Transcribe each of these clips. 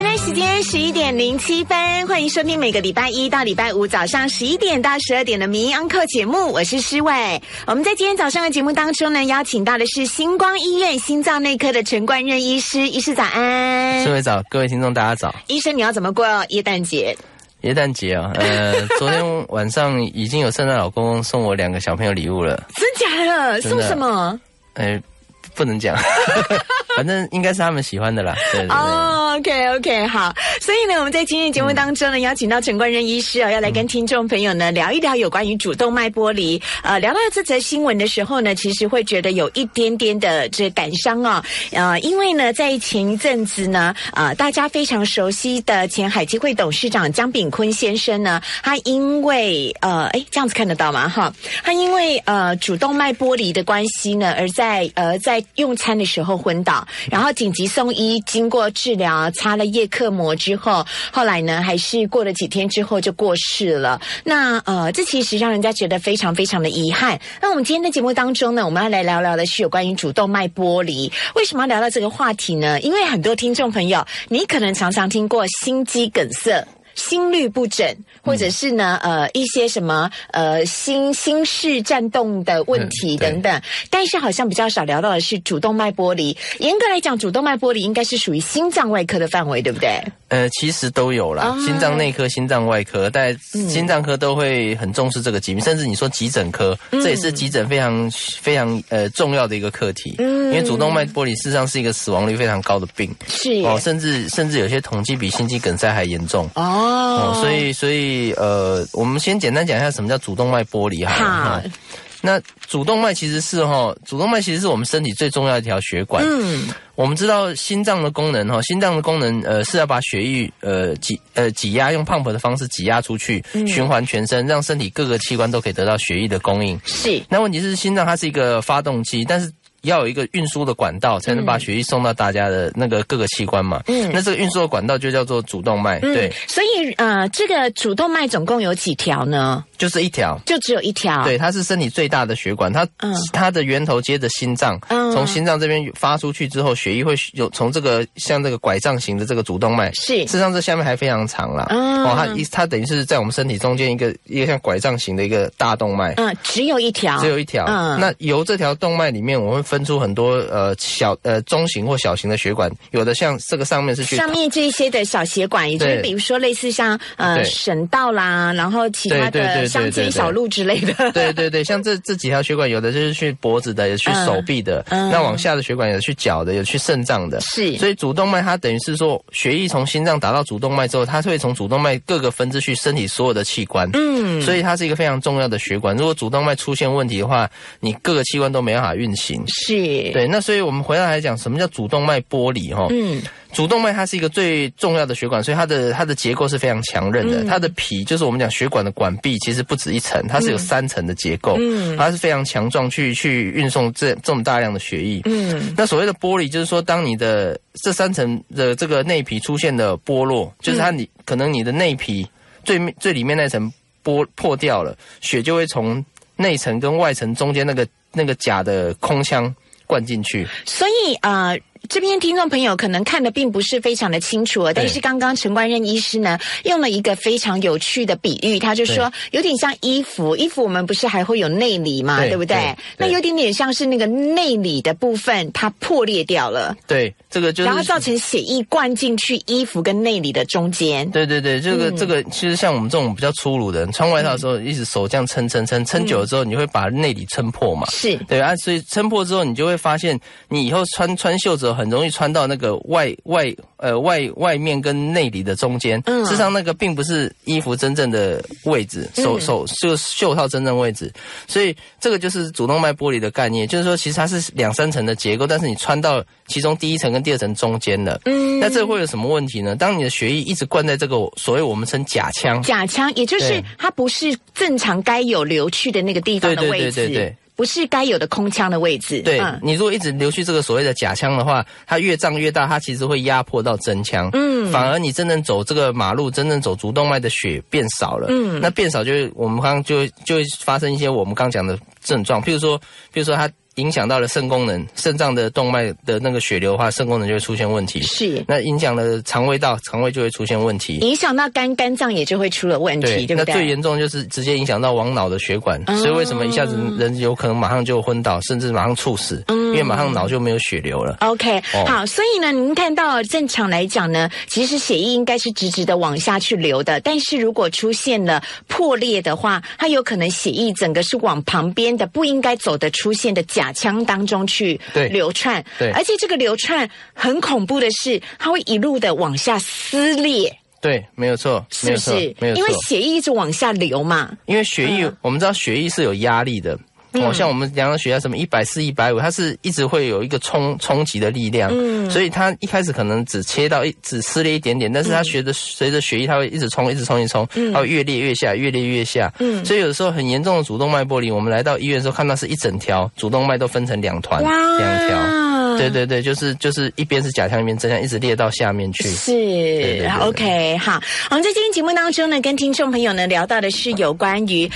时间11:07，欢迎收听每个礼拜一到礼拜五早上11点到12点的民意安客节目，我是诗伟。我们在今天早上的节目当中呢，邀请到的是星光医院心脏内科的陈冠任医师，医师早安。 诗伟早，各位听众大家早。 医生，你要怎么过耶诞节？ 耶诞节啊，昨天晚上已经有圣诞老公公送我2个小朋友礼物了。 真假的？送什么？ 不能讲，反正应该是他们喜欢的啦。对对对。 OK， 好。所以呢，我们在今天节目当中呢，邀请到陈冠任医师要来跟听众朋友呢聊一聊有关于主动脉剥离。聊到这则新闻的时候呢，其实会觉得有一点点的这感伤啊。因为呢，在前一阵子呢，大家非常熟悉的前海基会董事长江炳坤先生呢，他因为这样子看得到吗？哈，他因为主动脉剥离的关系呢，而在用餐的时候昏倒，然后紧急送医，经过治疗，擦了叶克膜之后，后来呢，还是过了几天之后就过世了。那这其实让人家觉得非常非常的遗憾。那我们今天的节目当中呢，我们要来聊聊的是有关于主动脉剥离。为什么要聊到这个话题呢？因为很多听众朋友，你可能常常听过心肌梗塞、心律不整，或者是呢一些什么心室颤动的问题等等，但是好像比较少聊到的是主动脉剥离。严格来讲，主动脉剥离应该是属于心脏外科的范围，对不对？ 其实都有啦，心脏内科、心脏外科，但心脏科都会很重视这个疾病，甚至你说急诊科，这也是急诊非常非常重要的一个课题。因为主动脉剥离事实上是一个死亡率非常高的病， 是甚至有些统计比心肌梗塞还严重。所以我们先简单讲一下什么叫主动脉剥离好。那主动脉其实是我们身体最重要的一条血管。我们知道心脏的功能是要把血液挤压，用 pump 的方式挤压出去，循环全身，让身体各个器官都可以得到血液的供应。 是。那问题是心脏它是一个发动机，但是要有一个运输的管道，才能把血液送到大家的那个各个器官嘛。那这个运输的管道就叫做主动脉。对。 所以这个主动脉总共有几条呢？ 就是一条， 就只有一条。对， 它是身体最大的血管，它的源头接着心脏，从心脏这边发出去之后，血液会有从这个像这个拐杖形的这个主动脉，是，事实上这下面还非常长啦。它等于是在我们身体中间一个像拐杖形的一个大动脉。 只有一条。 那由这条动脉里面，我们会分出很多中型或小型的血管，有的像这个上面是上面这一些的小血管，也就是比如说类似像省道啦，然后其他的乡间小路之类的。 对，像这几条血管，有的就是去脖子的，有去手臂的，那往下的血管有去脚的，有去肾脏的。是，所以主动脉它等于是说，血液从心脏打到主动脉之后，它会从主动脉各个分支去身体所有的器官。所以它是一个非常重要的血管。如果主动脉出现问题的话，你各个器官都没办法运行。是，对。那所以我们回来讲，什么叫主动脉剥离？主动脉它是一个最重要的血管，所以它的结构是非常强韧的。它的皮就是我们讲血管的管壁，其实不止一层，它是有3层的结构。它是非常强壮，去运送这么大量的血液。那所谓的剥离，就是说当你的这3层的这个内皮出现的剥落，就是可能你的内皮最里面那层破掉了，血就会从内层跟外层中间那个假的空腔灌进去。 所以这边听众朋友可能看的并不是非常的清楚，但是刚刚陈冠任医师呢用了一个非常有趣的比喻，他就说有点像衣服我们不是还会有内里嘛，对不对？那有点像是那个内里的部分它破裂掉了。对，这个就是然后造成血液灌进去衣服跟内里的中间。 对，这个其实像我们这种比较粗鲁的人，穿外套的时候一直手这样撑久了之后，你会把内里撑破嘛。是，对啊，所以撑破之后，你就会发现你以后穿袖子很容易穿到那个外面跟内里的中间。事实上那个并不是衣服真正的位置，就是袖套真正位置。所以这个就是主动脉剥离的概念，就是说其实它是2-3层的结构，但是你穿到其中第1层跟第2层中间了。那这会有什么问题呢？当你的血液一直灌在这个所谓我们称假腔，也就是它不是正常该有流去的那个地方的位置。对。不是该有的空腔的位置。对，你如果一直流去这个所谓的假腔的话，它越胀越大，它其实会压迫到真腔。反而你真正走这个马路，真正走主动脉的血变少了。那变少就会我们刚刚就会发生一些我们刚讲的症状，譬如说影响到了肾功能，肾脏的动脉的那个血流的话，肾功能就会出现问题。 是， 那影响了肠胃道，肠胃就会出现问题， 影响到肝脏也就会出了问题，对不对？ 那最严重就是直接影响到往脑的血管，所以为什么一下子人有可能马上就昏倒，甚至马上猝死？因为马上脑就没有血流了。 OK，好，所以呢，您看到正常来讲呢，其实血液应该是直直的往下去流的，但是如果出现了破裂的话，它有可能血液整个是往旁边的不应该走的出现的甲腔当中去流窜， 对， 而且这个流窜很恐怖的是，它会一路的往下撕裂。 对，没有错， 是不是？没有错，因为血液一直往下流嘛。 因为血液，我们知道血液是有压力的。像我们量的血压什么140、150，它是一直会有一个冲击的力量，所以它一开始可能只撕裂一点点，但是它随着血液，它会一直冲，它会越裂越下，越裂越下。所以有的时候很严重的主动脉剥离，我们来到医院的时候看到是一整条主动脉都分成2团、2条。对，就是一边是甲腔，一边正腔，一直裂到下面去。 是，对 OK， 好，我们在今天节目当中呢，跟听众朋友呢聊到的是有关于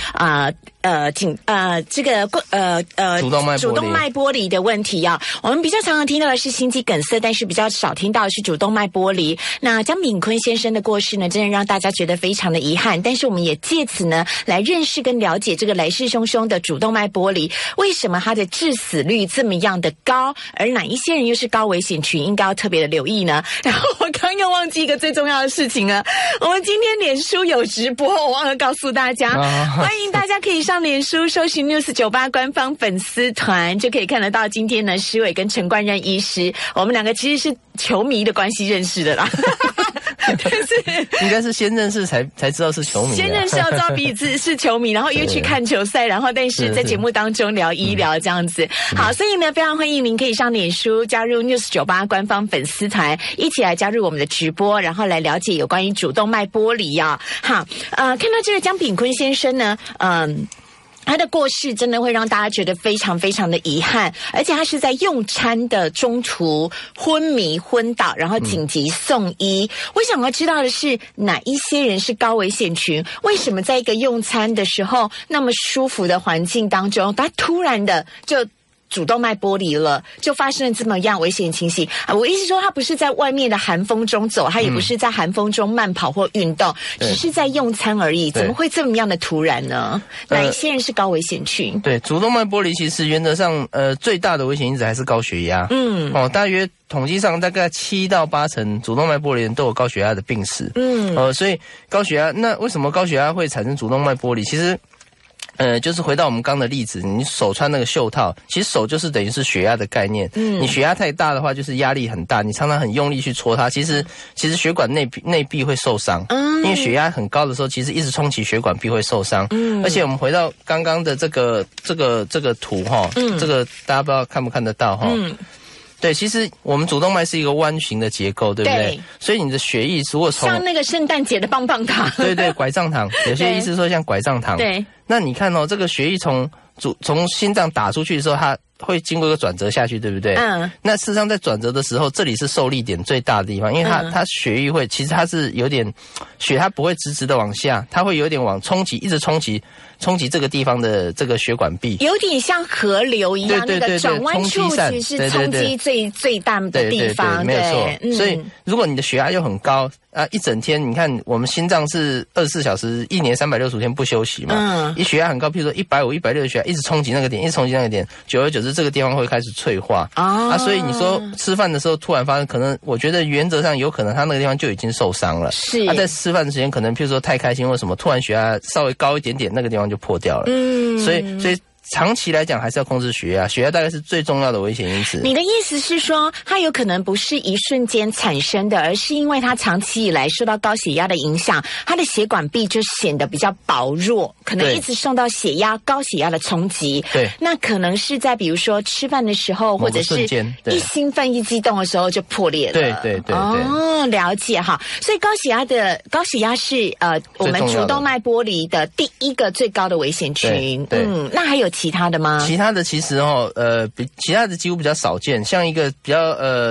主动脉剥离的问题啊。我们比较常常听到的是心肌梗塞，但是比较少听到的是主动脉剥离。那江炳坤先生的过世呢，真的让大家觉得非常的遗憾。但是我们也借此呢，来认识跟了解这个来势汹汹的主动脉剥离，为什么它的致死率这么样的高，而哪一些人又是高危险群，应该要特别的留意呢？然后我刚又忘记一个最重要的事情了，我们今天脸书有直播，我忘了告诉大家，欢迎大家可以上脸书搜寻 News98 官方粉丝团，就可以看得到今天呢施伟跟陈冠任医师，我们两个其实是球迷的关系认识的啦。但是应该是先认识才知道是球迷， 先认识要知道彼此是球迷，然后约去看球赛，然后但是在节目当中聊医疗这样子。好，所以呢非常欢迎您可以上脸书加入 News98 官方粉丝团，一起来加入我们的直播，然后来了解有关于主动脉剥离啊。好，看到这个江炳坤先生呢，他的过世真的会让大家觉得非常非常的遗憾，而且他是在用餐的中途昏迷昏倒，然后紧急送医。我想要知道的是，哪一些人是高危险群？为什么在一个用餐的时候那么舒服的环境当中，他突然的就主动脉剥离了，就发生了这么样危险情形啊！我意思说，他不是在外面的寒风中走，他也不是在寒风中慢跑或运动，只是在用餐而已。怎么会这么样的突然呢？哪一些人是高危险群？ 对，主动脉剥离其实原则上，最大的危险因子还是高血压。大约统计上大概7到8成主动脉剥离人都有高血压的病史。所以高血压，那为什么高血压会产生主动脉剥离？其实就是回到我们刚的例子，你手穿那个袖套，其实手就是等于是血压的概念。你血压太大的话，就是压力很大，你常常很用力去戳它，其实血管内壁会受伤。因为血压很高的时候，其实一直冲击血管壁会受伤。而且我们回到刚刚的这个图哈，这个大家不知道看不看得到哈。对，其实我们主动脉是一个弯形的结构，对不对？所以你的血液如果像那个圣诞节的棒棒糖， 对，拐杖糖，有些医师说像拐杖糖。对，那你看这个血液从心脏打出去的时候，它会经过一个转折下去，对不对？那事实上在转折的时候，这里是受力点最大的地方，因为它血液会，其实它是有点血，它不会直直的往下，它会有点往冲击，一直冲击这个地方的这个血管壁， 有点像河流一样，那个转弯处其实是冲击最大的地方， 没有错。所以如果你的血压又很高一整天，你看我们心脏是24小时，1年365天不休息嘛，血压很高，譬如说150、160的血压，一直冲击那个点，久而久之这个地方会开始脆化所以你说吃饭的时候突然发生，可能我觉得原则上有可能他那个地方就已经受伤了，是在吃饭的时间可能譬如说太开心或什么，突然血压稍微高一点点，那个地方就破掉了。所以长期来讲还是要控制血压，血压大概是最重要的危险因子。 你的意思是说，它有可能不是一瞬间产生的，而是因为它长期以来受到高血压的影响，它的血管壁就显得比较薄弱，可能一直受到高血压的冲击。对，那可能是在比如说吃饭的时候，或者是一兴奋一激动的时候就破裂了。对。了解哈。所以高血压是我们主动脉剥离的第一个最高的危险群。那还有其他的吗？ 其他的其实其他的几乎比较少见，像一个比较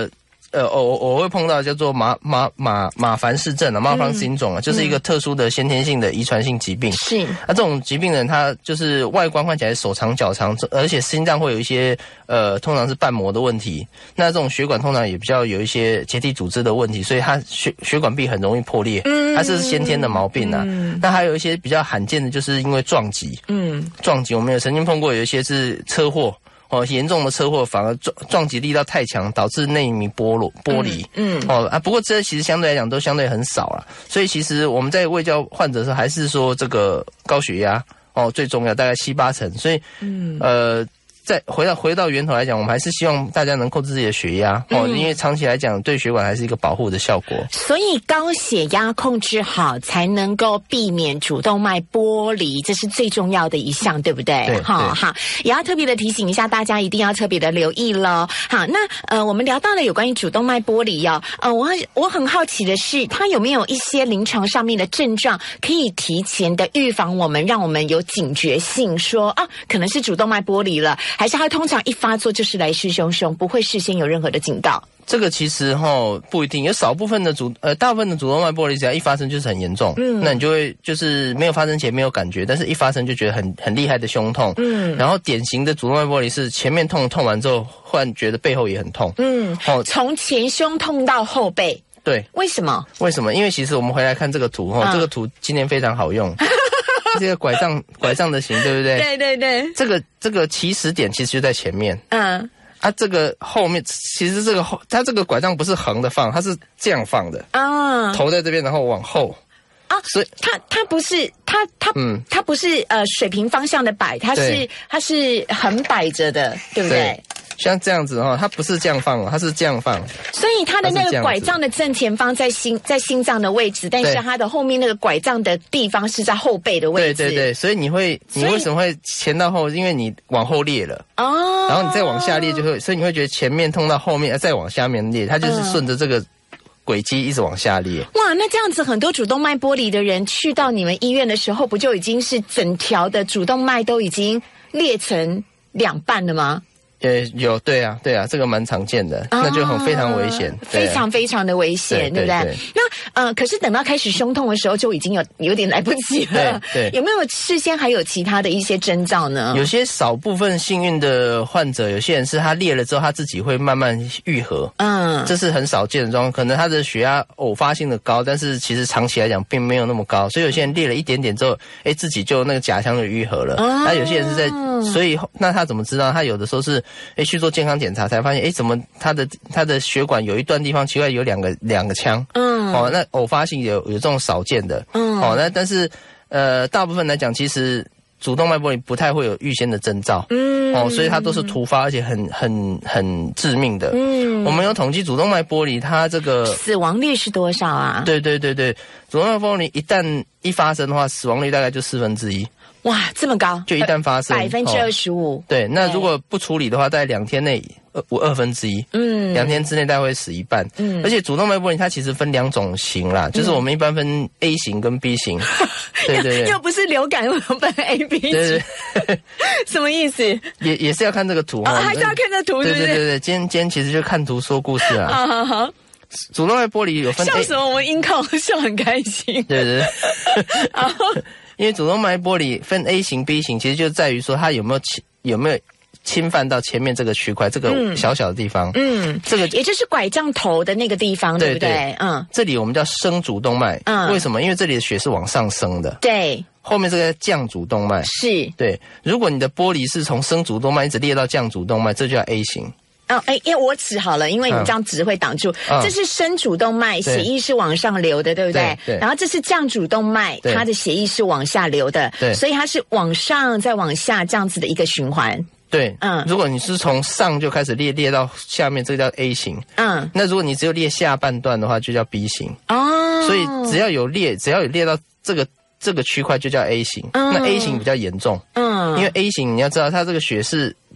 我会碰到叫做马凡氏症啊，马凡氏症啊，就是一个特殊的先天性的遗传性疾病。 是， 那这种疾病人他就是外观看起来手长脚长，而且心脏会有一些通常是瓣膜的问题。那这种血管通常也比较有一些结缔组织的问题，所以它血管壁很容易破裂，它是先天的毛病啊。那还有一些比较罕见的，就是因为撞击，撞击我们有曾经碰过有一些是车祸。严重的车祸反而撞击力道太强，导致内糜剥离。不过这其实相对来讲都相对很少啦。所以其实我们在卫教患者的时候，还是说这个高血压最重要，大概7-8成。所以再回到源头来讲，我们还是希望大家能控制自己的血压因为长期来讲对血管还是一个保护的效果。 所以高血压控制好，才能够避免主动脉剥离，这是最重要的一项，对不对？ 对， 好，也要特别的提醒一下大家，一定要特别的留意咯。好，那我们聊到了有关于主动脉剥离我很好奇的是，它有没有一些临床上面的症状可以提前的预防我们，让我们有警觉性，说可能是主动脉剥离了。还是它通常一发作就是来势汹汹，不会事先有任何的警告？ 这个其实不一定，有少部分的大部分的主动脉剥离只要一发生就是很严重，那你就会就是没有发生前没有感觉，但是一发生就觉得很厉害的胸痛，然后典型的主动脉剥离是前面痛完之后，忽然觉得背后也很痛， 从前胸痛到后背， 对， 为什么？ 因为其实我们回来看这个图这个图今天非常好用。这个拐杖的形，对不对？ 对。 这个起始点其实就在前面。这个后面其实它这个拐杖不是横的放，它是这样放的。头在这边，然后往后。 所以它不是它不是水平方向的摆，它是横摆着的，对不对？ 像这样子它不是这样放它是这样放。 所以它的那个拐杖的正前方在心脏的位置，但是它的后面那个拐杖的地方是在后背的位置。 对，所以你为什么会前到后？因为你往后裂了然后你再往下裂就会，所以你会觉得前面痛到后面再往下面裂，它就是顺着这个轨迹一直往下裂。 哇，那这样子很多主动脉剥离的人去到你们医院的时候，不就已经是整条的主动脉都已经裂成2半了吗？ 有，对啊，这个蛮常见的，那就非常危险， 非常非常的危险，对不对？那可是等到开始胸痛的时候，就已经有点来不及了。对，有没有事先还有其他的一些征兆呢？ 有些少部分幸运的患者，有些人是他裂了之后，他自己会慢慢愈合。这是很少见的状况。可能他的血压偶发性的高，但是其实长期来讲并没有那么高，所以有些人裂了一点点之后，自己就那个甲腔就愈合了。那有些人是在，所以那他怎么知道？他有的时候是去做健康检查才发现，怎么他的血管有一段地方奇怪有两个腔，那偶发性有这种少见的，那但是大部分来讲，其实主动脉剥离不太会有预先的征兆，所以它都是突发而且很致命的。我们有统计主动脉剥离，它这个死亡率是多少啊？ 对，主动脉剥离一旦一发生的话，死亡率大概就1/4。 哇，这么高！ 就一旦发生 25%， 对，那如果不处理的话，大概2天内2/2，2天之内大概会死一半。而且主动脉剥离它其实分2种型啦，就是我们一般分 A 型跟 B 型。对， 又不是流感，又分 A、B 型，对，什么意思？ 也是要看这个图还是要看这图，是不是？ 对，今天其实就看图说故事啊。好。主动脉剥离有分笑什么？我们音控笑很开心。 对。因为主动脉剥离分 A 型、B 型，其实就在于说它有没有侵犯到前面这个区块，这个小小的地方。这个也就是拐杖头的那个地方，对不对？ 这里我们叫升主动脉。为什么？因为这里的血是往上升的。 对。 后面这个降主动脉。 是。 对。如果你的剥离是从升主动脉一直裂到降主动脉，这就叫 A 型。 因为我指好了，因为你这样指会挡住。这是升主动脉，血液是往上流的，对不对？对。然后这是降主动脉，它的血液是往下流的，对。所以它是往上再往下这样子的一个循环。 对，如果你是从上就开始裂到下面，这个叫 A 型。那如果你只有裂下半段的话，就叫 B 型。所以只要有裂到这个区块就叫 A 型。那 A 型比较严重。因为 A 型你要知道，它这个血是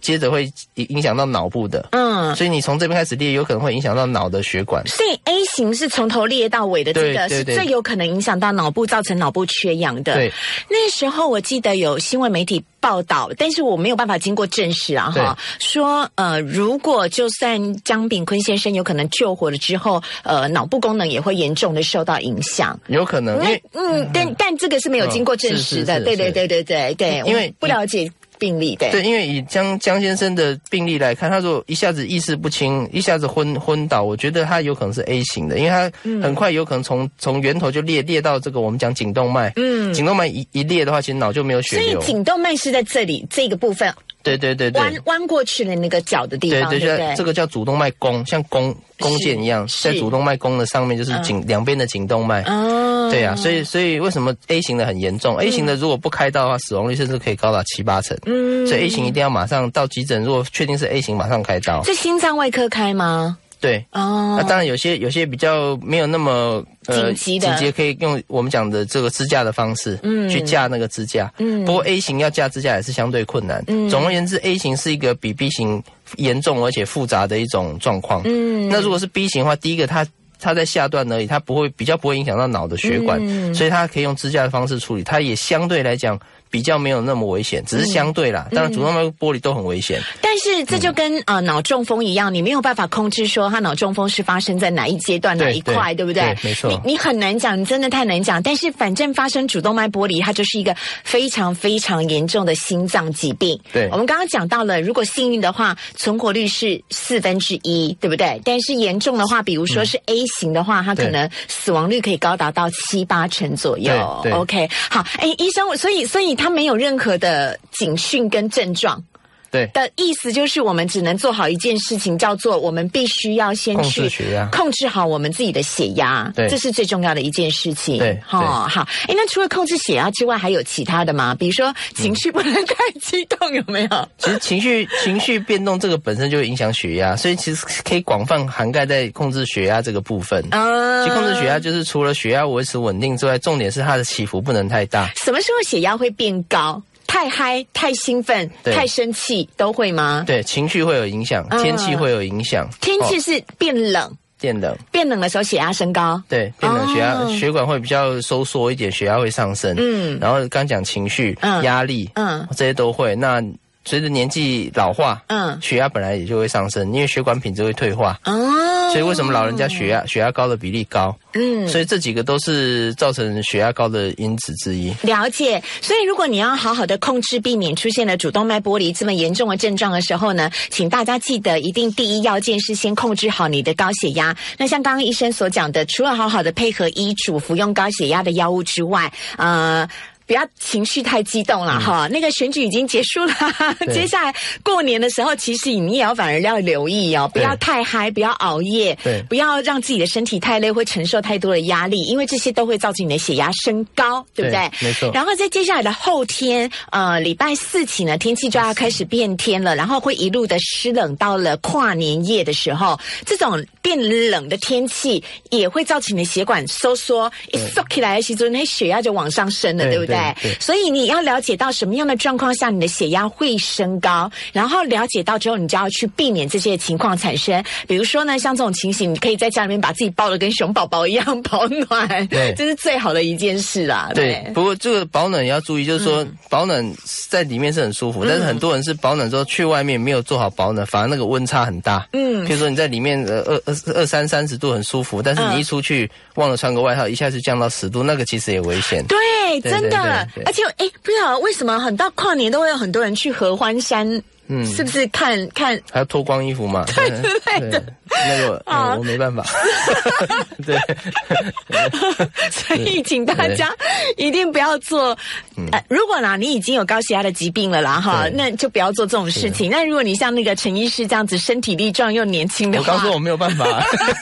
接着会影响到脑部的。所以你从这边开始裂，有可能会影响到脑的血管。 所以 A 型是从头裂到尾的，这个是最有可能影响到脑部，造成脑部缺氧的。 对， 那时候我记得有新闻媒体报道，但是我没有办法经过证实啊哈，说如果就算江炳坤先生有可能救活了之后，脑部功能也会严重的受到影响。 有可能，因为但这个是没有经过证实的。对，因为不了解病例的。 对，因为以江先生的病例来看，他说一下子意识不清，一下子昏倒，我觉得他有可能是 A 型的，因为他很快有可能从源头就裂到这个我们讲颈动脉。颈动脉一裂的话，其实脑就没有血流。 所以颈动脉是在这里这个部分。 对， 弯过去的那个脚的地方，对， 这个叫主动脉弓，像弓箭一样，在主动脉弓的上面就是两边的颈动脉。对啊，所以为什么 A 型的很严重？A 型的如果不开刀的话，死亡率甚至可以高达7-8成。所以 A 型一定要马上到急诊，如果确定是 A 型，马上开刀。 是心脏外科开吗？ 对那当然有些比较没有那么紧急可以用我们讲的这个支架的方式去架那个支架。不过 A 型要架支架也是相对困难。总而言之 A 型是一个比 B 型严重而且复杂的一种状况。那如果是 B 型的话，第一个它在下段而已，它比较不会影响到脑的血管，所以它可以用支架的方式处理，它也相对来讲比较没有那么危险，只是相对啦。当然主动脉剥离都很危险。 但是这就跟脑中风一样，你没有办法控制说它脑中风是发生在哪一阶段哪一块，对不对？ 对，没错。 你很难讲，你真的太难讲。但是反正发生主动脉剥离，它就是一个非常非常严重的心脏疾病。 对， 我们刚刚讲到了，如果幸运的话，存活率是1/4，对不对？但是严重的话，比如说是 A 型的话，它可能死亡率可以高达到7-8成左右。 对 OK， 好，医生，所以他没有任何的警讯跟症状。 对的意思就是我们只能做好一件事情，叫做我们必须要先去控制血压， 控制好我们自己的血压。 对， 这是最重要的一件事情。 对， 好。那除了控制血压之外，还有其他的吗？比如说情绪不能太激动，有没有？ 其实情绪变动这个本身就会影响血压，所以其实可以广泛涵盖在控制血压这个部分。其实控制血压就是除了血压维持稳定之外，重点是它的起伏不能太大。 什么时候血压会变高？太嗨、太兴奋、太生气都会吗？ 对，情绪会有影响，天气会有影响。 天气是变冷，变冷的时候血压升高。 对，变冷血管会比较收缩一点，血压会上升。然后刚讲情绪、压力，这些都会。那随着年纪老化，血压本来也就会上升，因为血管品质会退化。所以为什么老人家血压高的比例高？所以这几个都是造成血压高的因子之一。 了解。所以如果你要好好的控制，避免出现了主动脉剥离这么严重的症状的时候呢，请大家记得一定第一要件是先控制好你的高血压。那像刚刚医生所讲的，除了好好的配合医嘱服用高血压的药物之外，不要情绪太激动了哈。那个选举已经结束了，接下来过年的时候，其实你也要反而要留意哦，不要太嗨，不要熬夜，不要让自己的身体太累，会承受太多的压力，因为这些都会造成你的血压升高，对不对？ 没错。 然后在接下来的后天，礼拜4起呢，天气就要开始变天了，然后会一路的湿冷到了跨年夜的时候，这种变冷的天气也会造成你的血管收缩，一缩起来的时候，那血压就往上升了，对不对？所以你要了解到什么样的状况下你的血压会升高，然后了解到之后，你就要去避免这些情况产生。比如说呢，像这种情形，你可以在家里面把自己抱得跟熊宝宝一样保暖，这是最好的一件事啦。 对，不过这个保暖也要注意，就是说保暖在里面是很舒服，但是很多人是保暖之后去外面没有做好保暖，反而那个温差很大。譬如说你在里面30度很舒服，但是你一出去忘了穿个外套，一下子降到10度，那个其实也危险。 对，真的。而且不知道为什么很到跨年都会有很多人去合欢山，是不是看还要脱光衣服嘛？ 对对对， 那个我没办法。对， 所以请大家一定不要做。如果你已经有高血压的疾病了啦哈，那就不要做这种事情。那如果你像那个陈医师这样子身体力壮又年轻的话， 我刚说我没有办法。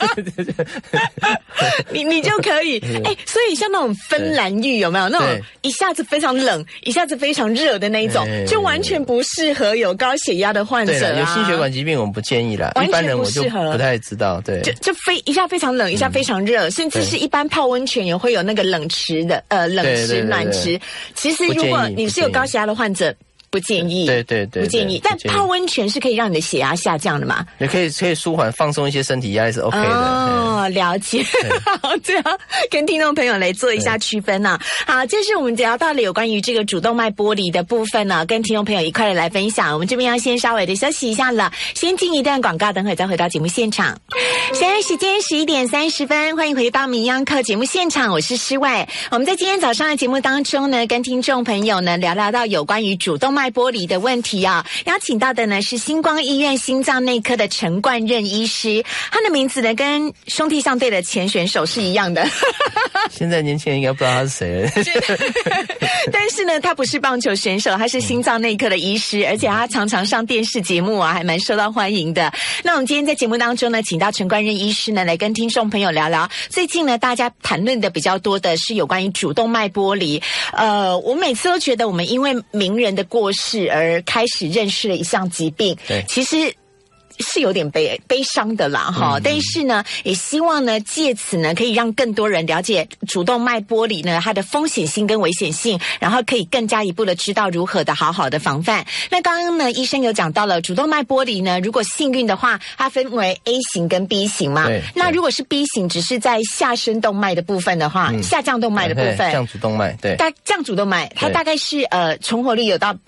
你就可以所以像那种芬兰浴有没有那种一下子非常冷，一下子非常热的那一种，就完全不适合有高血压的患者啊。 有心血管疾病我们不建议啦，一般人我就不太知道。对， 就一下非常冷，一下非常热，甚至是一般泡温泉也会有那个冷池的冷池暖池。其实如果你是有高血压的患者， 不建议， 对， 不建议。但泡温泉是可以让你的血压下降的嘛？ 也可以舒缓放松一些身体压力是 OK 的。 哦，了解。好，这样跟听众朋友来做一下区分啊。好，这是我们聊到了有关于这个主动脉剥离的部分呢，跟听众朋友一块来分享。我们这边要先稍微的休息一下了，先进一段广告，等会再回到节目现场。现在时间11:30，欢迎回到名医央客节目现场，我是诗伟。我们在今天早上的节目当中呢，跟听众朋友呢聊到有关于主动脉剥离的问题啊，邀请到的呢是星光医院心脏内科的陈冠任医师，他的名字呢跟兄弟象队的前选手是一样的。 现在年轻人应该不知道他是谁了。 但是呢，他不是棒球选手，他是心脏内科的医师，而且他常常上电视节目啊，还蛮受到欢迎的。那我们今天在节目当中呢，请到陈冠任医师呢来跟听众朋友聊聊，最近呢大家谈论的比较多的是有关于主动脉剥离。我每次都觉得我们因为名人的过世而开始认识了一项疾病， 对， 其实是有点悲伤的啦哈，但是呢，也希望呢借此呢可以让更多人了解主动脉剥离呢它的风险性跟危险性，然后可以更加一步的知道如何的好好的防范。那刚刚呢医生有讲到了主动脉剥离呢，如果幸运的话，它分为 A 型跟 B 型嘛。那如果是 B 型，只是在下升动脉的部分的话，下降动脉的部分， 降主动脉，对， 降主动脉，它大概是存活率有到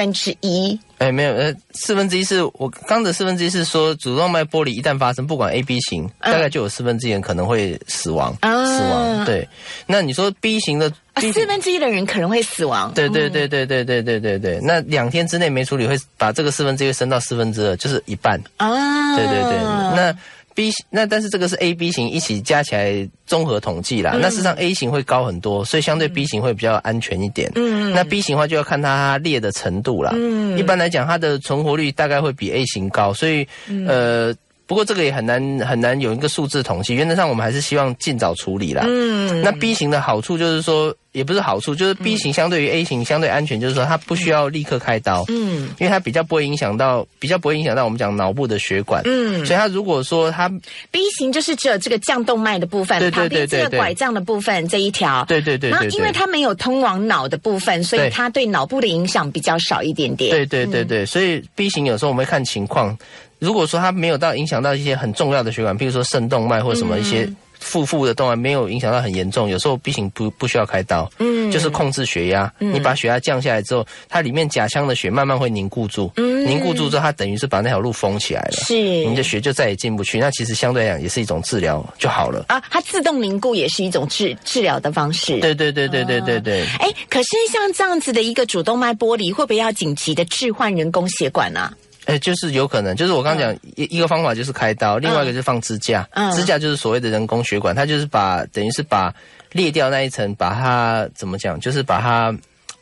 1/4。 没有，1/4是我刚的1/4是说主动脉剥离一旦发生，不管 A、B 型，大概就有1/4人可能会死亡。对。那你说 B 型的 1/4的人可能会死亡。 对。那2天之内没处理，会把这个1/4升到2/4，就是一半。对。那但是这个是 A、B 型一起加起来综合统计啦。那事实上 A 型会高很多，所以相对 B 型会比较安全一点。那 B 型的话就要看它裂的程度啦。一般来讲，它的存活率大概会比 A 型高，所以不过这个也很难有一个数字统计。原则上我们还是希望尽早处理啦。那 B 型的好处就是说，也不是好处，就是 B 型相对于 A 型相对安全，就是说它不需要立刻开刀。因为它比较不会影响到我们讲脑部的血管。所以它如果说它 B 型就是只有这个降动脉的部分，旁边这个拐杖的部分这一条。对。然后因为它没有通往脑的部分，所以它对脑部的影响比较少一点点。 对。所以 B 型有时候我们会看情况。如果说它没有到影响到一些很重要的血管，比如说肾动脉或什么一些腹的动脉没有影响到很严重，有时候 B 型不需要开刀，就是控制血压。你把血压降下来之后，它里面甲腔的血慢慢会凝固住，凝固住之后，它等于是把那条路封起来了，你的血就再也进不去。那其实相对来讲也是一种治疗就好了啊， 它自动凝固也是一种治疗的方式。 对。 可是像这样子的一个主动脉剥离，会不会要紧急的置换人工血管啊？ 就是有可能，就是我刚讲一个方法就是开刀，另外一个就是放支架。支架就是所谓的人工血管，它就是等于是把裂掉那一层，把它怎么讲，就是把它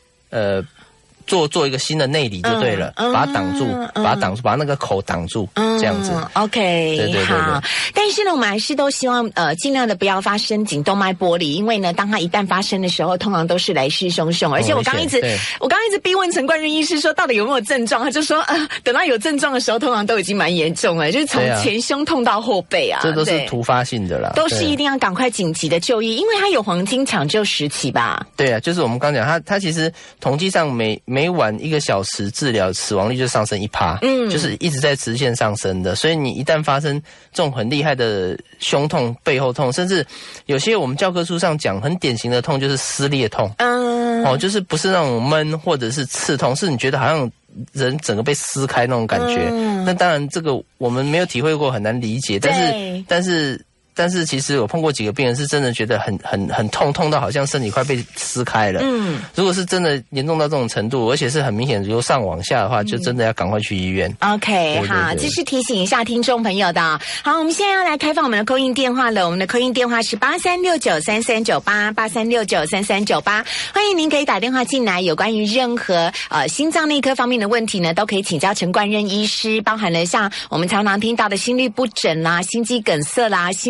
做一个新的内里就对了，把它挡住，把那个口挡住，这样子。 OK， 对，好。但是呢，我们还是都希望尽量的不要发生颈动脉剥离，因为呢，当它一旦发生的时候，通常都是来势汹汹。而且我刚一直逼问陈冠任医师说，到底有没有症状？他就说等到有症状的时候，通常都已经蛮严重了，就是从前胸痛到后背啊， 这都是突发性的啦， 都是一定要赶快紧急的就医，因为它有黄金抢救时期吧？ 对啊，就是我们刚讲，它其实统计上每晚1个小时治疗，死亡率就上升1%，就是一直在直线上升的。所以你一旦发生这种很厉害的胸痛、背后痛，甚至有些我们教科书上讲很典型的痛就是撕裂痛，就是不是那种闷或者是刺痛，是你觉得好像人整个被撕开那种感觉。那当然这个我们没有体会过，很难理解，但是其实我碰过几个病人是真的觉得很痛到好像身体快被撕开了。如果是真的严重到这种程度，而且是很明显由上往下的话，就真的要赶快去医院。 OK， 好，这是提醒一下听众朋友的。好，我们现在要来开放我们的 call in 电话了。我们的 call in 电话是83693398，83693398。欢迎您可以打电话进来，有关于任何心脏内科方面的问题呢，都可以请教陈冠任医师，包含了像我们常常听到的心律不整啦、心肌梗塞啦、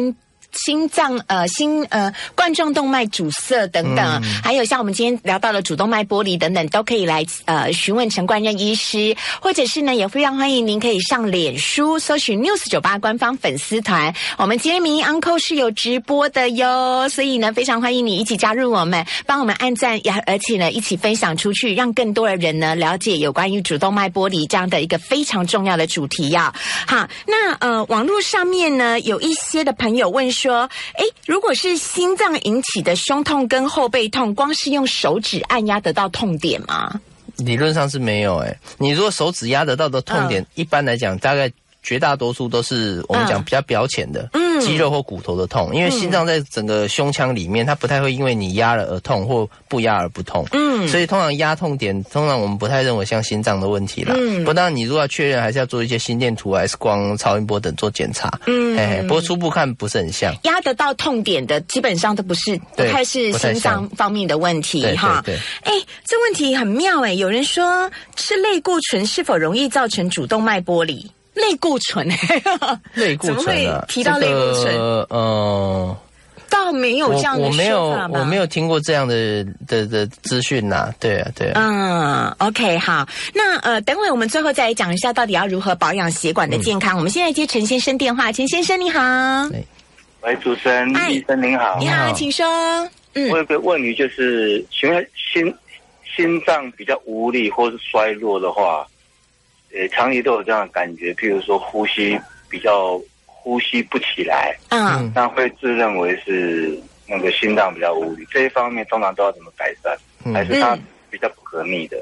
冠状动脉阻塞等等，还有像我们今天聊到的主动脉剥离等等，都可以来询问陈冠任医师，或者是呢也非常欢迎您可以上脸书搜寻 News98 官方粉丝团，我们今天民意 Uncle 是有直播的哟，所以呢非常欢迎你一起加入我们，帮我们按赞，而且呢一起分享出去，让更多的人呢了解有关于主动脉剥离这样的一个非常重要的主题呀。好，那网络上面呢有一些的朋友问说，如果是心脏引起的胸痛跟后背痛，光是用手指按压得到痛点吗？ 理论上是没有你如果手指压得到的痛点，一般来讲大概绝大多数都是我们讲比较表浅的肌肉或骨头的痛，因为心脏在整个胸腔里面，它不太会因为你压了而痛或不压而不痛，所以通常压痛点，通常我们不太认为像心脏的问题啦。不当然你如果要确认，还是要做一些心电图、X 光、超音波等做检查。不过初步看不是很像。 压得到痛点的，基本上都不太是心脏方面的问题哈。这问题很妙有人说吃类固醇是否容易造成主动脉剥离？类固醇类固醇怎么会提到类固醇？倒没有这样的说法吧？ 我没有听过这样的资讯呐。对啊。 OK， 好，那等会我们最后再来讲一下，到底要如何保养血管的健康。我们现在接陈先生电话，陈先生你好。 喂，主持人，医生您好。 你好，请说。 我有个问题，就是请问心脏比较无力或是衰弱的话，长期都有这样的感觉，譬如说呼吸不起来，那会自认为是那个心脏比较无力，这一方面通常都要怎么改善？还是它比较不可逆的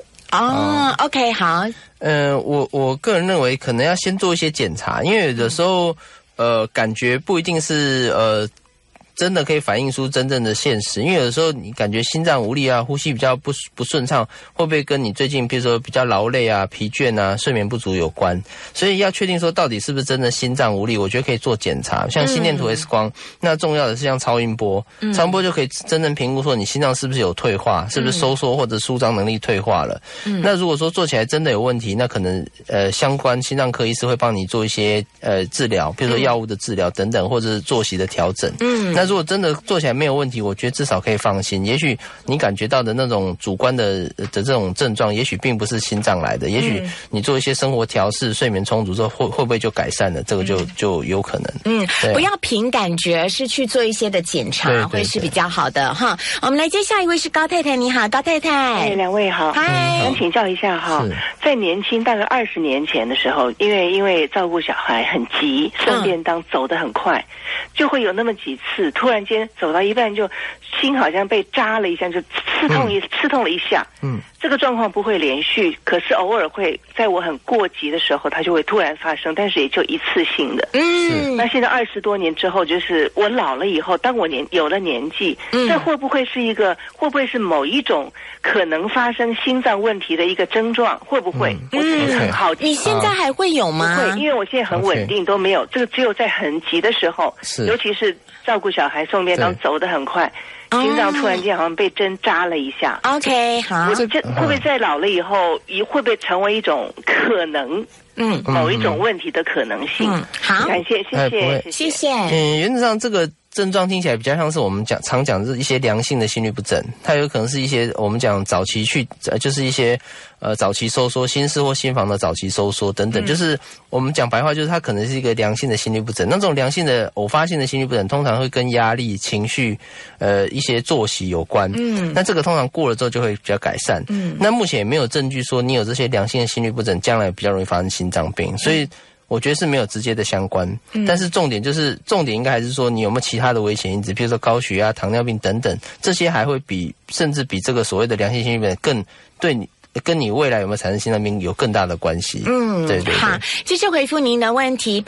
？OK， 好。 我个人认为可能要先做一些检查，因为有的时候感觉不一定是真的可以反映出真正的现实，因为有的时候你感觉心脏无力啊，呼吸比较不顺畅，会不会跟你最近比如说比较劳累啊、疲倦啊、睡眠不足有关？所以要确定说到底是不是真的心脏无力，我觉得可以做检查，像心电图、X 光，那重要的是像超音波，超音波就可以真正评估说你心脏是不是有退化，是不是收缩或者舒张能力退化了。那如果说做起来真的有问题，那可能相关心脏科医师会帮你做一些治疗，比如说药物的治疗等等，或者是作息的调整。那如果真的做起来没有问题，我觉得至少可以放心。也许你感觉到的那种主观的这种症状，也许并不是心脏来的，也许你做一些生活调试、睡眠充足之后，会不会就改善了？这个就有可能。 不要凭感觉，而是去做一些的检查，会是比较好的哈。我们来接下一位是高太太，你好，高太太。 两位好。 嗨， 想请教一下哈，在年轻大概20年前的时候，因为照顾小孩很急，送便当走得很快，就会有那么几次突然间走到一半就心好像被扎了一下，就刺痛了一下。这个状况不会连续，可是偶尔会在我很过急的时候，它就会突然发生，但是也就一次性的。那现在20多年之后，就是我老了以后，当我有了年纪，这会不会是某一种可能发生心脏问题的一个症状？会不会？我自己很好奇。 你现在还会有吗？ 不会，因为我现在很稳定，都没有。这个只有在很急的时候，尤其是照顾小孩、送便当走得很快，心脏突然间好像被针扎了一下。 OK， 好， 这会不会在老了以后，会不会成为一种可能？某一种问题的可能性。 好， 感谢，谢谢。 原则上这个症状听起来比较像是我们常讲的一些良性的心律不整，它有可能是一些我们讲早期就是一些早期收缩，心室或心房的早期收缩等等，就是我们讲白话就是它可能是一个良性的心律不整。那种良性的偶发性的心律不整通常会跟压力、情绪一些作息有关。那这个通常过了之后就会比较改善。那目前也没有证据说你有这些良性的心律不整将来比较容易发生心脏病，所以我觉得是没有直接的相关。但是重点应该还是说你有没有其他的危险因子，比如说高血压、糖尿病等等，这些还会甚至比这个所谓的良性心律不整更对你跟你未来有没有产生心脏病有更大的关系。对。 好，继续回复您的问题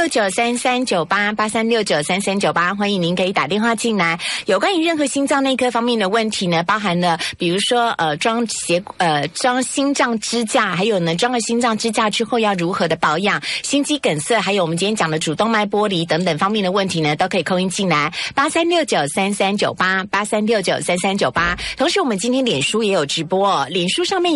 ，83693398，83693398，欢迎您可以打电话进来。有关于任何心脏内科方面的问题呢，包含了比如说装心脏支架，还有呢装了心脏支架之后要如何的保养，心肌梗塞，还有我们今天讲的主动脉剥离等等方面的问题呢，都可以call in进来，83693398，83693398。同时我们今天脸书也有直播，脸书上面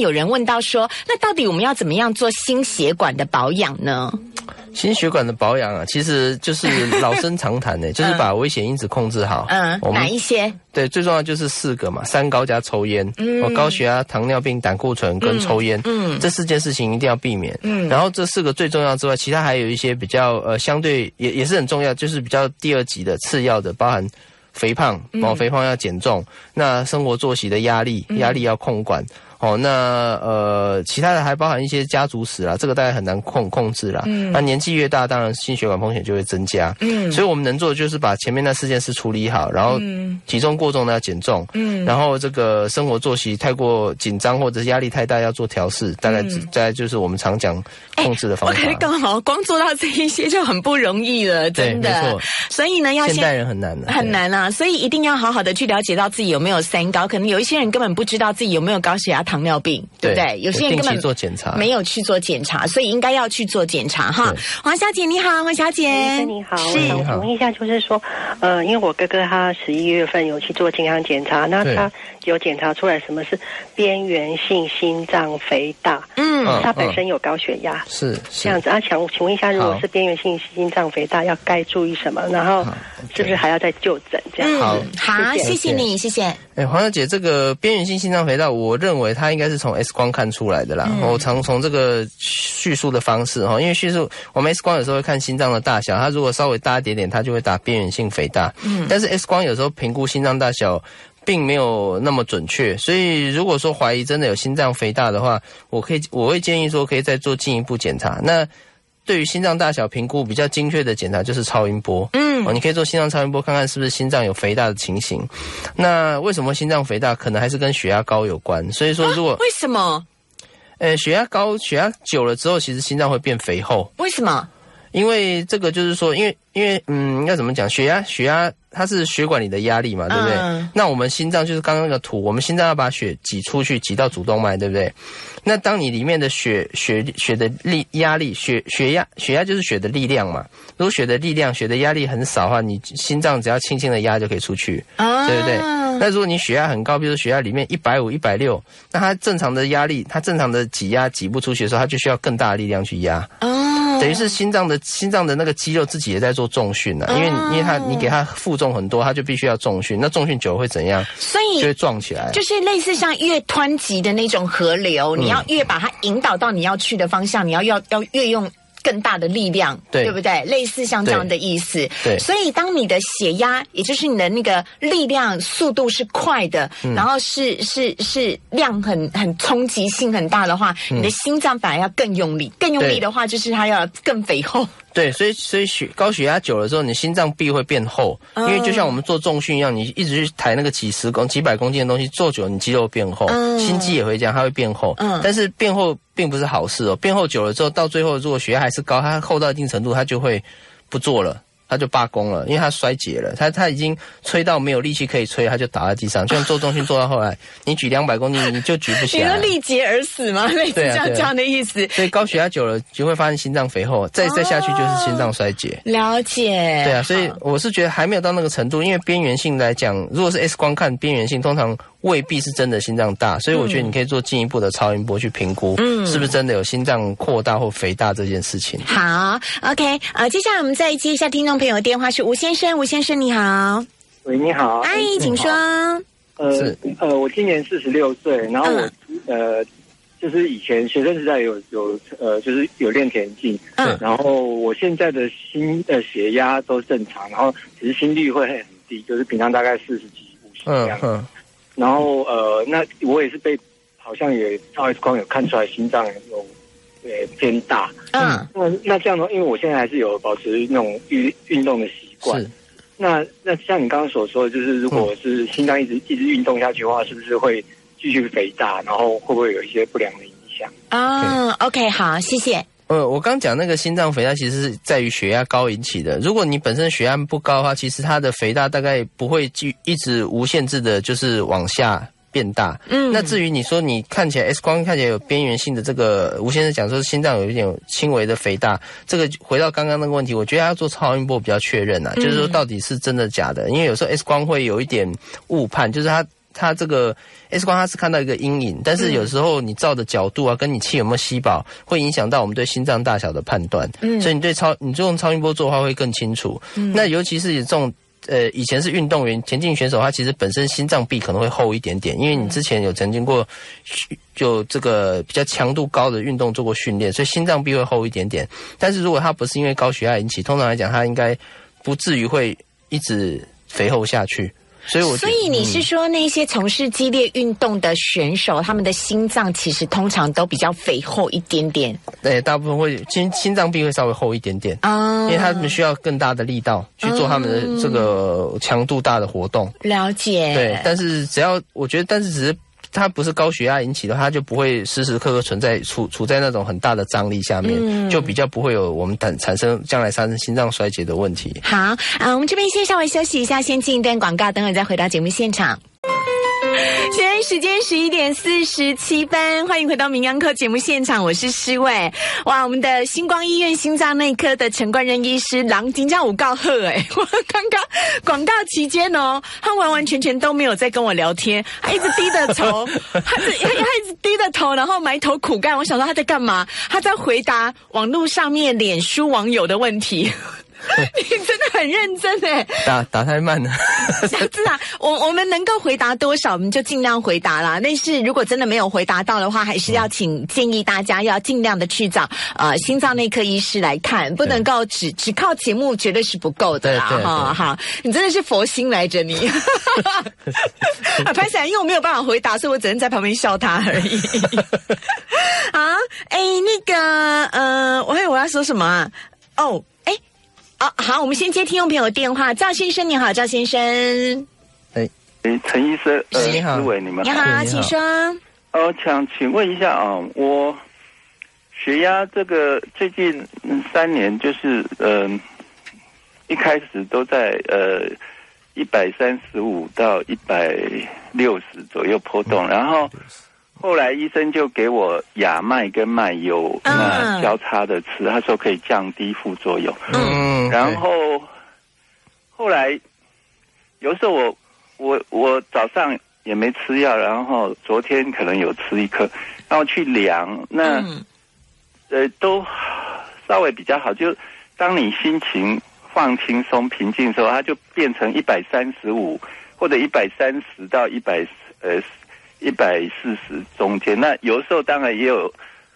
有人问到说，那到底我们要怎么样做心血管的保养呢？ 心血管的保养啊，其实就是老生常谈的，就是把危险因子控制好。 哪一些？ 对，最重要就是4个嘛，3高加抽烟，高血压、糖尿病、胆固醇跟抽烟，这4件事情一定要避免。然后这4个最重要之外，其他还有一些比较相对也是很重要，就是比较第2级的次要的，包含肥胖，肥胖要减重，那生活作息的压力要控管。那其他的还包含一些家族史啦，这个大概很难控制啦。那年纪越大，当然心血管风险就会增加。所以我们能做的就是把前面那4件事处理好，然后体重过重的要减重，然后这个生活作息太过紧张或者是压力太大要做调试，大概就是我们常讲控制的方法。 我刚好光做到这一些就很不容易了，真的。 对，没错。 所以呢，现代人很难的， 很难啊。所以一定要好好的去了解到自己有没有3高，可能有一些人根本不知道自己有没有高血压、糖尿病，对不对？有些人根本做检查没有去做检查，所以应该要去做检查哈。黄小姐你好，黄小姐， 你好，我想请问一下，就是说，因为我哥哥他11月份有去做健康检查，那他有检查出来什么是边缘性心脏肥大，他本身有高血压， 是这样子啊。请问一下，如果是边缘性心脏肥大，要该注意什么？然后是不是还要再就诊？这样好，谢谢你，谢谢。 黄小姐，这个边缘性心脏肥大，我认为它应该是从 X 光看出来的啦。我常从这个叙述的方式因为叙述我们 X 光有时候会看心脏的大小，它如果稍微大一点点，它就会打边缘性肥大。但是 X 光有时候评估心脏大小并没有那么准确，所以如果说怀疑真的有心脏肥大的话，我会建议说可以再做进一步检查。那对于心脏大小评估比较精确的检查就是超音波。你可以做心脏超音波看看是不是心脏有肥大的情形。那为什么心脏肥大？可能还是跟血压高有关。所以说如果为什么？ 血压高，血压久了之后，其实心脏会变肥厚。 为什么？ 因为这个就是说，因为要怎么讲？血压它是血管里的压力嘛，对不对？那我们心脏就是刚刚那个图，我们心脏要把血挤出去，挤到主动脉，对不对？那当你里面的血的压力，血压就是血的力量嘛。如果血的力量、血的压力很少的话，你心脏只要轻轻的压就可以出去，对不对？那如果你血压很高，比如说血压里面150、160，那它正常的压力，它正常的挤压挤不出去的时候，它就需要更大的力量去压。等于是心脏的那个肌肉自己也在做重训啊，因为你给它负重很多，它就必须要重训。那重训久了会怎样？所以就会撞起来， 就是类似像越湍急的那种河流，你要越把它引导到你要去的方向，你要越用更大的力量，对不对？类似像这样的意思。对，所以当你的血压，也就是你的那个力量速度是快的，然后是量很冲击性很大的话，你的心脏反而要更用力，更用力的话就是它要更肥厚。 对，所以高血压久了之后，你心脏壁会变厚，因为就像我们做重训一样，你一直去抬那个几百公斤的东西，做久了你肌肉变厚，心肌也会这样，它会变厚。但是变厚并不是好事哦，变厚久了之后，到最后如果血压还是高，它厚到一定程度，它就会不做了。他就罢工了，因为他衰竭了，他已经吹到没有力气可以吹，他就倒在地上。就像做重训做到后来，你举200公斤你就举不起来。 你说力竭而死吗？类似这样的意思。 所以高血压久了就会发现心脏肥厚，再下去就是心脏衰竭。 了解。 对啊，所以我是觉得还没有到那个程度，因为边缘性来讲，如果是 X 光看边缘性，通常未必是真的心脏大，所以我觉得你可以做进一步的超音波去评估，是不是真的有心脏扩大或肥大这件事情。 好 ，OK， 接下来我们再接一下听众朋友的电话，是吴先生，吴先生你好。 喂，你好。 哎，请说。 我今年46岁，然后我就是以前学生时代有就是有练田径，然后我现在的血压都正常，然后只是心率会很低，就是平常大概40几50这样。然后那我也是好像也照 X 光有看出来心脏有偏大。那这样的话，因为我现在还是有保持那种运动的习惯。那像你刚刚所说的，就是如果是心脏一直运动下去的话，是不是会继续肥大，然后会不会有一些不良的影响 ？OK， 好，谢谢。 我刚讲那个心脏肥大其实是在于血压高引起的。如果你本身血压不高的话，其实它的肥大大概不会一直无限制的，就是往下变大。那至于你说你看起来 X 光看起来有边缘性的这个，吴先生讲说心脏有一点轻微的肥大，这个回到刚刚那个问题，我觉得要做超音波比较确认啊，就是说到底是真的假的，因为有时候 X 光会有一点误判，就是它它这个 X 光它是看到一个阴影，但是有时候你照的角度啊，跟你气有没有吸饱，会影响到我们对心脏大小的判断。所以你就用超音波做的话会更清楚。那尤其是这种以前是运动员、田径选手，他其实本身心脏壁可能会厚一点点，因为你之前有曾经过就这个比较强度高的运动做过训练，所以心脏壁会厚一点点。但是如果他不是因为高血压引起，通常来讲他应该不至于会一直肥厚下去。所以你是说那些从事激烈运动的选手，他们的心脏其实通常都比较肥厚一点点？ 对，大部分会心脏壁会稍微厚一点点因为他们需要更大的力道去做他们的这个强度大的活动。 了解。 对，但是我觉得只是它不是高血压引起的，它就不会时时刻刻处在那种很大的张力下面，就比较不会有我们将来产生心脏衰竭的问题。 好，我们这边先稍微休息一下，先进一段广告，等会再回到节目现场。现在时间11:47，欢迎回到名医课节目现场，我是诗伟。哇，我们的星光医院心脏内科的陈冠仁医师，人真的有够好诶！我刚刚广告期间他完全都没有在跟我聊天，他一直低着头，他一直低着头，然后埋头苦干。我想说他在干嘛？他在回答网络上面脸书网友的问题。你真的很认真诶， 打太慢了。 是啊，我们能够回答多少，我们就尽量回答啦。但是如果真的没有回答到的话，还是要建议大家要尽量的去找心脏内科医师来看，不能够只靠节目绝对是不够的啦。 对好，你真的是佛心来着你。拍起来，因为我没有办法回答，所以我只能在旁边笑他而已。好，我要说什么啊？好，我们先接听众朋友的电话。赵先生你好，赵先生。 陈医生， 你好， 思伟你们好。 你好，请说。 想请问一下我血压这个最近3年就是一开始都在135到160左右波动，然后后来医生就给我亚麦跟麦优交叉的吃，他说可以降低副作用。然后后来有时候我早上也没吃药，然后昨天可能有吃一颗，然后去量，那都稍微比较好。就当你心情放轻松平静的时候，它就变成135或者130到140中间。那有时候当然也有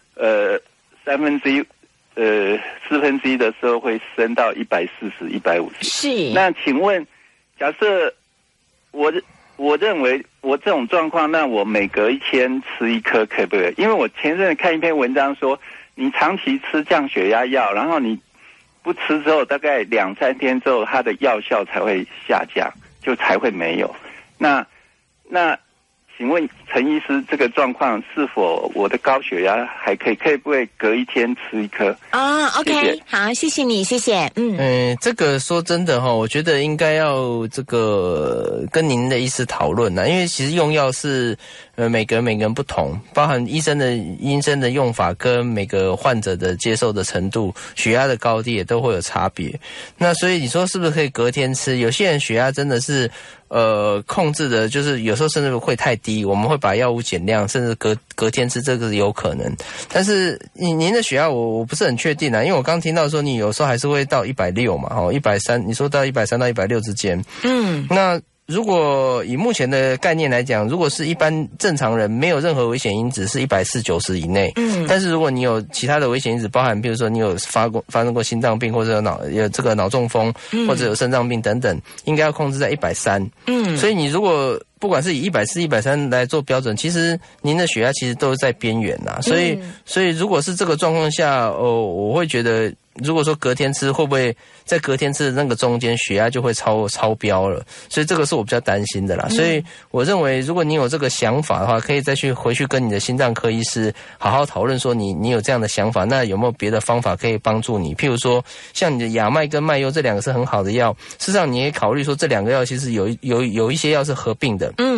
1/4的时候会升到140、150。 是。 那请问，假设我认为我这种状况，那我每隔1天吃一颗可不可以？因为我前阵子看一篇文章说，你长期吃降血压药，然后你不吃之后，大概2-3天之后，它的药效才会下降，就才会没有。那请问陈医师，这个状况是否我的高血压还可以不可以隔1天吃一颗 ？OK， 谢谢。好，谢谢你，谢谢。 这个说真的我觉得应该要这个跟您的医师讨论啦，因为其实用药是每个人不同，包含医生的用法跟每个患者的接受的程度、血压的高低也都会有差别。那所以你说是不是可以隔天吃？有些人血压真的是控制的，就是有时候甚至会太低，我们会把药物减量，甚至隔天吃，这个是有可能。但是您的血压我不是很确定啊，因为我刚听到说你有时候还是会到160嘛，130，你说到130到160之间。那如果以目前的概念来讲，如果是一般正常人没有任何危险因子是140/90以内，但是如果你有其他的危险因子，包含比如说你有发生过心脏病，或者有这个脑中风，或者有肾脏病等等，应该要控制在130。所以你如果不管是以140、130来做标准，其实您的血压其实都是在边缘啦。所以如果是这个状况下，我会觉得，如果说隔天吃，会不会在隔天吃的那个中间血压就会超标了？所以这个是我比较担心的啦。所以我认为，如果你有这个想法的话，可以再回去跟你的心脏科医师好好讨论，说你有这样的想法，那有没有别的方法可以帮助你？譬如说，像你的亚麦跟麦优这2个是很好的药，事实上你也考虑说这2个药其实有一些药是合并的。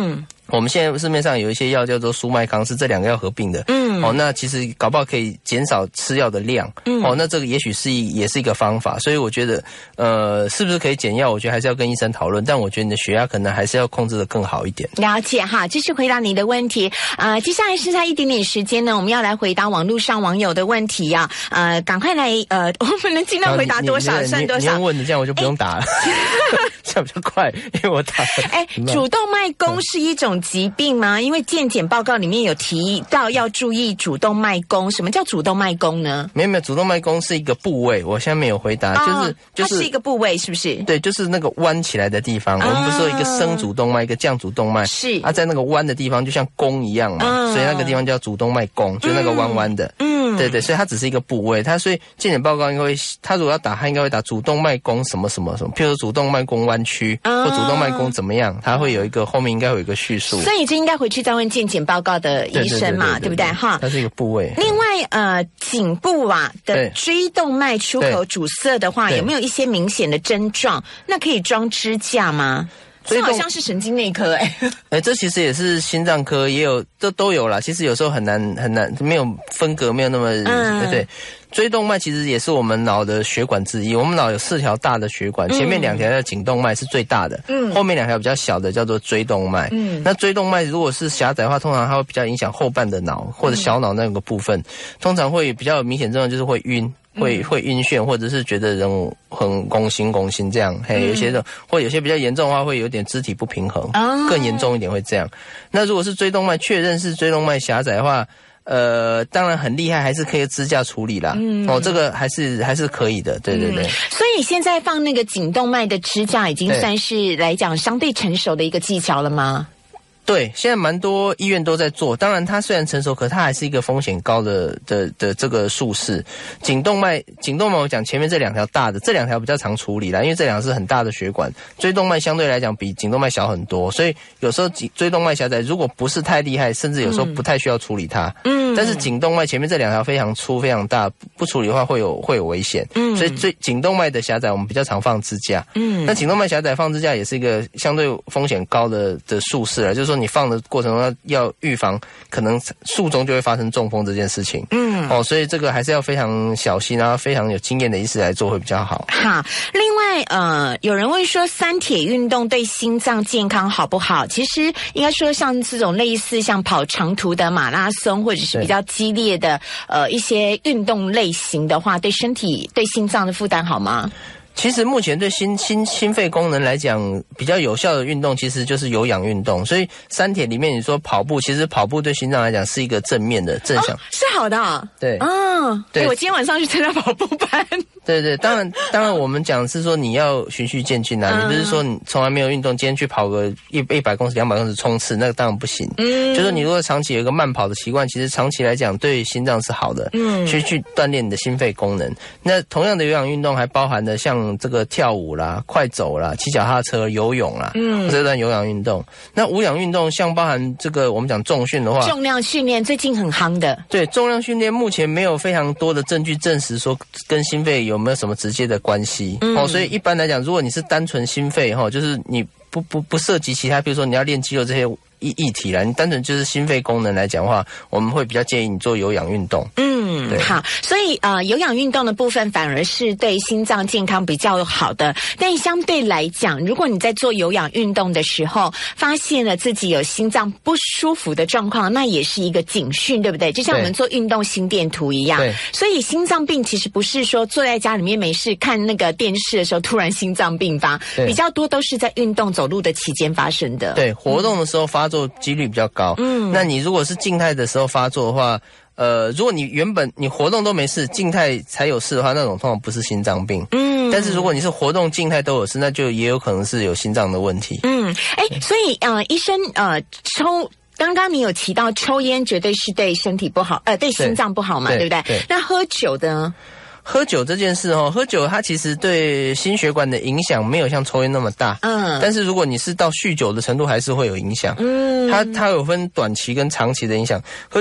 我们现在市面上有一些药叫做舒麦康，是这两个药合并的。那其实搞不好可以减少吃药的量。那这个也许也是一个方法。所以我觉得，是不是可以减药？我觉得还是要跟医生讨论。但我觉得你的血压可能还是要控制得更好一点。 了解哈，这是回答你的问题。接下来剩下一点点时间呢，我们要来回答网络上网友的问题啊。赶快来，我们能尽量回答多少算多少。 你用问的，这样我就不用打了，这样比较快，因为我打。 主动脉弓是一种疾病吗？因为健检报告里面有提到要注意主动脉弓。什么叫主动脉弓呢？ 没有，主动脉弓是一个部位，我现在没有回答， 它是一个部位，是不是？ 对，就是那个弯起来的地方。我们不是有一个升主动脉，一个降主动脉， 是在那个弯的地方就像弓一样嘛，所以那个地方叫主动脉弓，就那个弯弯的。对，所以它只是一个部位，所以健检报告应该会，它如果要打，它应该会打主动脉弓什么什么什么，譬如说主动脉弓弯曲，或主动脉弓怎么样，它会有一个后面应该会有一个叙述。 所以这应该回去再问健检报告的医生嘛，对不对？哈， 它是一个部位。 另外，颈部的椎动脉出口阻塞的话，有没有一些明显的症状？那可以装支架吗？这好像是神经内科这其实也是心脏科，也有都有啦。其实有时候很难，没有分隔，没有那么对。椎动脉其实也是我们脑的血管之一。我们脑有4条大的血管，前面2条叫颈动脉是最大的，后面2条比较小的叫做椎动脉。那椎动脉如果是狭窄的话，通常它会比较影响后半的脑或者小脑那个部分，通常会比较明显症状就是会晕。会晕眩，或者是觉得人很拱形这样，有些的，或有些比较严重的话，会有点肢体不平衡，更严重一点会这样。那如果是椎动脉确认是椎动脉狭窄的话，当然很厉害，还是可以支架处理啦。这个还是可以的，对。 所以现在放那个颈动脉的支架，已经算是来讲相对成熟的一个技巧了吗？ 对，现在蛮多医院都在做。当然，它虽然成熟，可它还是一个风险高的这个术式。颈动脉我讲前面这2条大的，这2条比较常处理啦，因为这2个是很大的血管。椎动脉相对来讲比颈动脉小很多，所以有时候椎动脉狭窄，如果不是太厉害，甚至有时候不太需要处理它。但是颈动脉前面这2条非常粗非常大，不处理的话会有危险。所以颈动脉的狭窄我们比较常放支架。那颈动脉狭窄放支架也是一个相对风险高的术式啦，就是说你放的过程中要预防可能术中就会发生中风这件事情。所以这个还是要非常小心，然后非常有经验的医师来做会比较好。 好，另外有人问说三铁运动对心脏健康好不好？其实应该说像这种类似像跑长途的马拉松或者是比较激烈的一些运动类型的话，对身体对心脏的负担好吗？ 其实目前对心肺功能来讲比较有效的运动其实就是有氧运动，所以三铁里面你说跑步，其实跑步对心脏来讲是一个正面的正向， 是好的。 对， 对，我今天晚上去参加跑步班。 对，当然我们讲是说你要循序渐进啊，你不是说你从来没有运动，今天去跑个100公尺、200公尺冲刺，那个当然不行。就是说你如果长期有一个慢跑的习惯，其实长期来讲对心脏是好的。去锻炼你的心肺功能。那同样的有氧运动还包含了像这个跳舞啦、快走啦、骑脚踏车、游泳啦，这段有氧运动。那无氧运动像包含这个我们讲重训的话， 重量训练最近很夯的。 对，重量训练目前没有非常多的证据证实说跟心肺有没有什么直接的关系。所以一般来讲，如果你是单纯心肺就是你不涉及其他，比如说你要练肌肉这些议题啦，你单纯就是心肺功能来讲的话，我们会比较建议你做有氧运动。 好，所以有氧运动的部分反而是对心脏健康比较好的。但相对来讲，如果你在做有氧运动的时候，发现了自己有心脏不舒服的状况，那也是一个警讯，对不对？就像我们做运动心电图一样。所以心脏病其实不是说坐在家里面没事看那个电视的时候突然心脏病发，比较多都是在运动走路的期间发生的。 对，活动的时候发作几率比较高。那你如果是静态的时候发作的话，如果你原本你活动都没事，静态才有事的话，那种通常不是心脏病。但是如果你是活动静态都有事，那就也有可能是有心脏的问题。 所以医生刚刚你有提到抽烟绝对是对身体不好，对心脏不好嘛，对不对？那喝酒的呢？ 喝酒这件事喝酒它其实对心血管的影响没有像抽烟那么大。但是如果你是到酗酒的程度，还是会有影响。它有分短期跟长期的影响。喝酒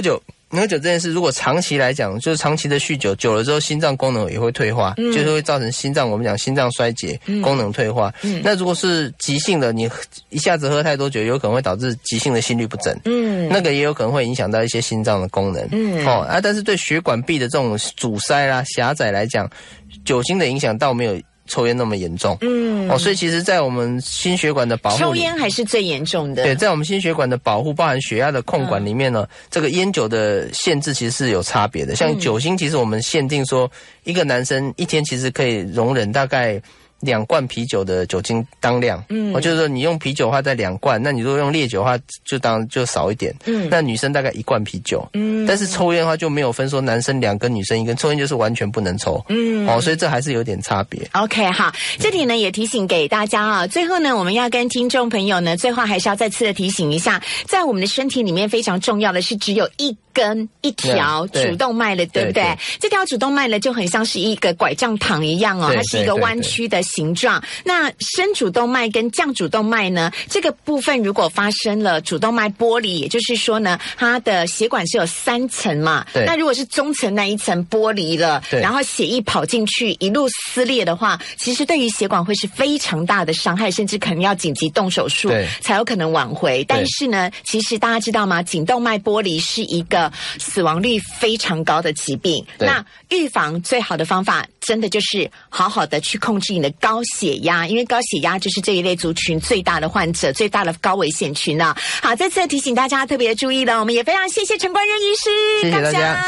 喝酒这件事，如果长期来讲，就是长期的酗酒，久了之后心脏功能也会退化，就是会造成心脏，我们讲心脏衰竭，功能退化。那如果是急性的，你一下子喝太多酒，有可能会导致急性的心律不整，那个也有可能会影响到一些心脏的功能，但是对血管壁的这种阻塞啦、狭窄来讲，酒精的影响倒没有抽烟那么严重，所以其实在我们心血管的保护， 抽烟还是最严重的。 对，在我们心血管的保护，包含血压的控管里面呢，这个烟酒的限制其实是有差别的。像酒精，其实我们限定说，一个男生一天其实可以容忍大概2罐啤酒的酒精当量，就是说你用啤酒的话在2罐，那你如果用烈酒的话就少一点，那女生大概1罐啤酒，但是抽烟的话就没有分说男生2根女生1根，抽烟就是完全不能抽，所以这还是有点差别。 OK， 好，这里呢也提醒给大家啊，最后呢我们要跟听众朋友呢，最后还是要再次的提醒一下，在我们的身体里面非常重要的是只有一条主动脉了，对不对？这条主动脉呢就很像是一个拐杖糖一样哦，它是一个弯曲的形状。那升主动脉跟降主动脉呢，这个部分如果发生了主动脉剥离，也就是说呢，它的血管是有3层嘛，那如果是中层那一层剥离了，然后血液跑进去一路撕裂的话，其实对于血管会是非常大的伤害，甚至可能要紧急动手术才有可能挽回。但是呢，其实大家知道吗？颈动脉剥离是一个死亡率非常高的疾病。那预防最好的方法真的就是好好的去控制你的高血压，因为高血压就是这一类族群最大的患者，最大的高危险群啊。好，再次提醒大家特别注意了，我们也非常谢谢陈冠任医师， 谢谢大家。